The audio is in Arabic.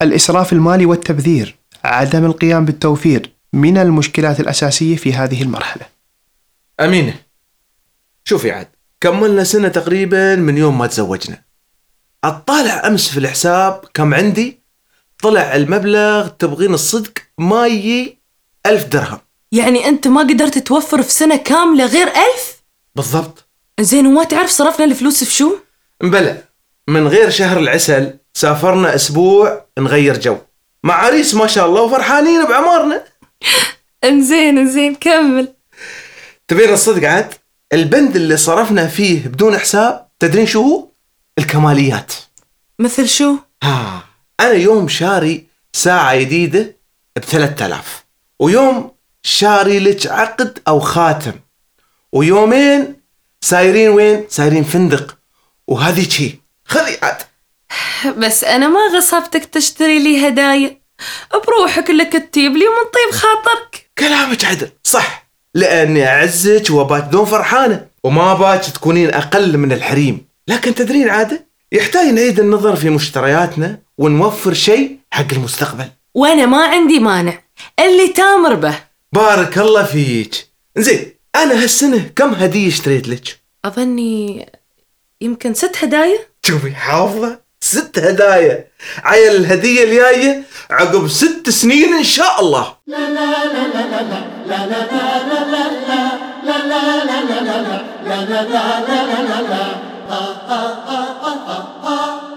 الإسراف المالي والتبذير، عدم القيام بالتوفير من المشكلات الأساسية في هذه المرحلة. أمينة، شوفي عاد، كملنا سنة تقريبا من يوم ما تزوجنا. أطالع أمس في الحساب كم عندي، طلع المبلغ تبغين الصدق ما يجي 1000 درهم. يعني أنت ما قدرت توفر في سنة كاملة غير 1000؟ بالضبط. زين، وما تعرف صرفنا الفلوس في شو؟ مبلى، من غير شهر العسل سافرنا أسبوع نغير جو مع عريس ما شاء الله وفرحانين بعمارنا. انزين كمل. تبين الصدق عاد، البند اللي صرفنا فيه بدون حساب تدرين شو هو؟ الكماليات. مثل شو؟ أنا يوم شاري ساعة جديدة ب3000، ويوم شاري لك عقد أو خاتم، ويومين سايرين وين؟ سايرين فندق، وهذه شي خذي عاد. بس أنا ما غصبتك تشتري لي هدايا، بروحك اللي كتيب لي ومن طيب خاطرك. كلامك عدل صح، لأني أعزك وباك دون فرحانة وما باك تكونين أقل من الحريم. لكن تدرين عادة، يحتاج نعيد النظر في مشترياتنا ونوفر شيء حق المستقبل. وأنا ما عندي مانع، اللي تامر به. بارك الله فيك. زين، أنا هالسنة كم هدية اشتريت لك؟ أظني يمكن 6 هدايا. شوفي حافظة، 6 هدايا، عيل الهدية الجاية عقب 6 سنين إن شاء الله. لا